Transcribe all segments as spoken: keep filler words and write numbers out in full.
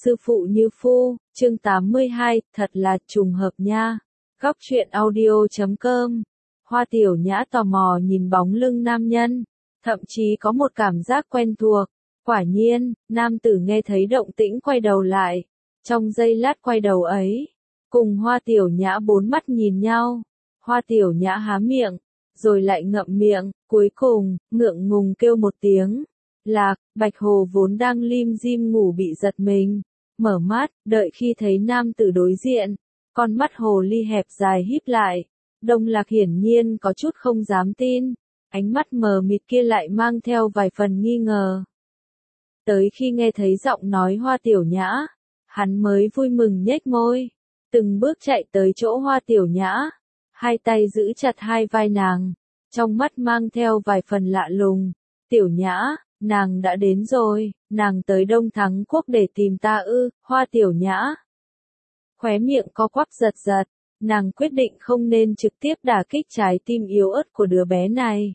Sư phụ như phu, chương tám mươi hai, thật là trùng hợp nha. Góc truyện audio chấm com. Hoa Tiểu Nhã tò mò nhìn bóng lưng nam nhân, thậm chí có một cảm giác quen thuộc. Quả nhiên, nam tử nghe thấy động tĩnh quay đầu lại. Trong giây lát quay đầu ấy, cùng Hoa Tiểu Nhã bốn mắt nhìn nhau. Hoa Tiểu Nhã há miệng, rồi lại ngậm miệng, cuối cùng, ngượng ngùng kêu một tiếng. Lạc, Bạch Hồ vốn đang lim dim ngủ bị giật mình, mở mắt, đợi khi thấy nam tử đối diện, con mắt hồ ly hẹp dài híp lại. Đông Lạc hiển nhiên có chút không dám tin, ánh mắt mờ mịt kia lại mang theo vài phần nghi ngờ. Tới khi nghe thấy giọng nói Hoa Tiểu Nhã, hắn mới vui mừng nhếch môi, từng bước chạy tới chỗ Hoa Tiểu Nhã, hai tay giữ chặt hai vai nàng, trong mắt mang theo vài phần lạ lùng. Tiểu Nhã, nàng đã đến rồi, nàng tới Đông Thắng Quốc để tìm ta ư? Hoa Tiểu Nhã khóe miệng co quắp giật giật, nàng quyết định không nên trực tiếp đả kích trái tim yếu ớt của đứa bé này.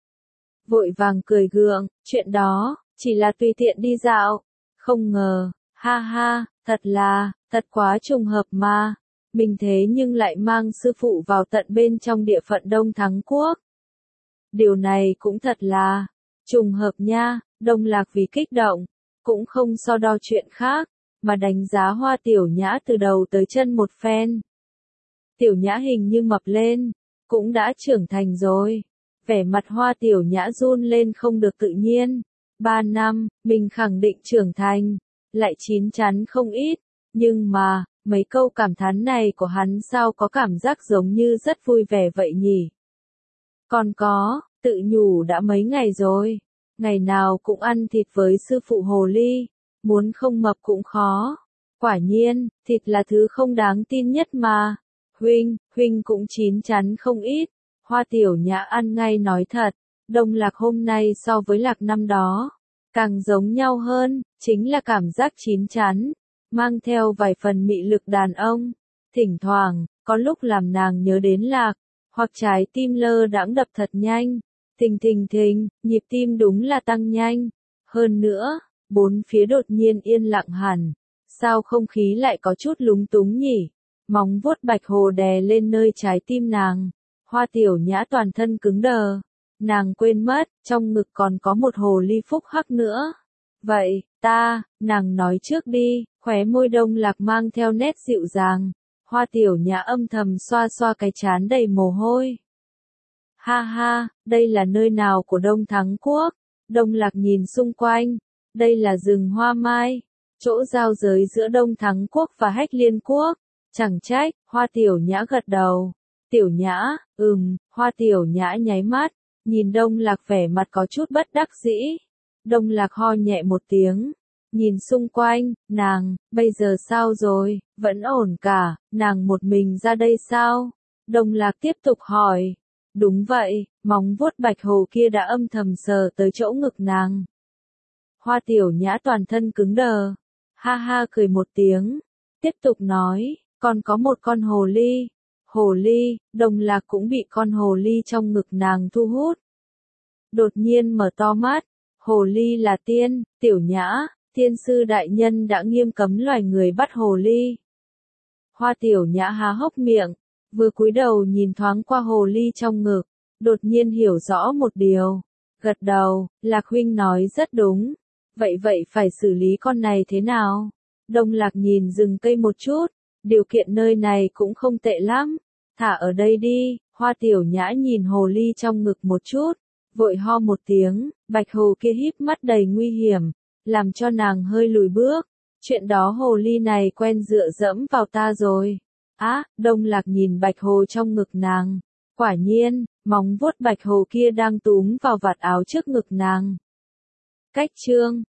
Vội vàng cười gượng, chuyện đó, chỉ là tùy tiện đi dạo, không ngờ, ha ha, thật là, thật quá trùng hợp mà, mình thế nhưng lại mang sư phụ vào tận bên trong địa phận Đông Thắng Quốc. Điều này cũng thật là trùng hợp nha. Đông Lạc vì kích động, cũng không so đo chuyện khác, mà đánh giá Hoa Tiểu Nhã từ đầu tới chân một phen. Tiểu Nhã hình như mập lên, cũng đã trưởng thành rồi. Vẻ mặt Hoa Tiểu Nhã run lên không được tự nhiên. Ba năm, mình khẳng định trưởng thành, lại chín chắn không ít, nhưng mà, mấy câu cảm thán này của hắn sao có cảm giác giống như rất vui vẻ vậy nhỉ? Còn có, tự nhủ đã mấy ngày rồi. Ngày nào cũng ăn thịt với sư phụ hồ ly, muốn không mập cũng khó. Quả nhiên, thịt là thứ không đáng tin nhất mà. Huynh, huynh cũng chín chắn không ít. Hoa Tiểu Nhã ăn ngay nói thật, Đông Lạc hôm nay so với Lạc năm đó, càng giống nhau hơn, chính là cảm giác chín chắn, mang theo vài phần mị lực đàn ông. Thỉnh thoảng, có lúc làm nàng nhớ đến Lạc, hoặc trái tim lơ đãng đập thật nhanh. Thình thình thình, nhịp tim đúng là tăng nhanh. Hơn nữa, bốn phía đột nhiên yên lặng hẳn. Sao không khí lại có chút lúng túng nhỉ? Móng vuốt Bạch Hồ đè lên nơi trái tim nàng. Hoa Tiểu Nhã toàn thân cứng đờ. Nàng quên mất, trong ngực còn có một hồ ly phúc hắc nữa. Vậy, ta, nàng nói trước đi, khóe môi Đông Lạc mang theo nét dịu dàng. Hoa Tiểu Nhã âm thầm xoa xoa cái trán đầy mồ hôi. Ha ha, đây là nơi nào của Đông Thắng Quốc? Đông Lạc nhìn xung quanh. Đây là rừng hoa mai, chỗ giao giới giữa Đông Thắng Quốc và Hách Liên Quốc. Chẳng trách, Hoa Tiểu Nhã gật đầu. Tiểu Nhã, ừm, Hoa Tiểu Nhã nháy mắt, nhìn Đông Lạc vẻ mặt có chút bất đắc dĩ. Đông Lạc ho nhẹ một tiếng, nhìn xung quanh, nàng, bây giờ sao rồi, vẫn ổn cả, nàng một mình ra đây sao? Đông Lạc tiếp tục hỏi. Đúng vậy, móng vuốt Bạch Hồ kia đã âm thầm sờ tới chỗ ngực nàng. Hoa Tiểu Nhã toàn thân cứng đờ, ha ha cười một tiếng, tiếp tục nói, còn có một con hồ ly. Hồ ly, Đông Lạc cũng bị con hồ ly trong ngực nàng thu hút. Đột nhiên mở to mắt, hồ ly là tiên, Tiểu Nhã, tiên sư đại nhân đã nghiêm cấm loài người bắt hồ ly. Hoa Tiểu Nhã há hốc miệng. Vừa cúi đầu nhìn thoáng qua hồ ly trong ngực, đột nhiên hiểu rõ một điều. Gật đầu, Lạc huynh nói rất đúng. Vậy vậy phải xử lý con này thế nào? Đông Lạc nhìn rừng cây một chút, điều kiện nơi này cũng không tệ lắm. Thả ở đây đi. Hoa Tiểu Nhã nhìn hồ ly trong ngực một chút, vội ho một tiếng, Bạch Hồ kia híp mắt đầy nguy hiểm, làm cho nàng hơi lùi bước. Chuyện đó hồ ly này quen dựa dẫm vào ta rồi. Á, à, Đông Lạc nhìn Bạch Hồ trong ngực nàng. Quả nhiên, móng vuốt Bạch Hồ kia đang túm vào vạt áo trước ngực nàng. Cách chương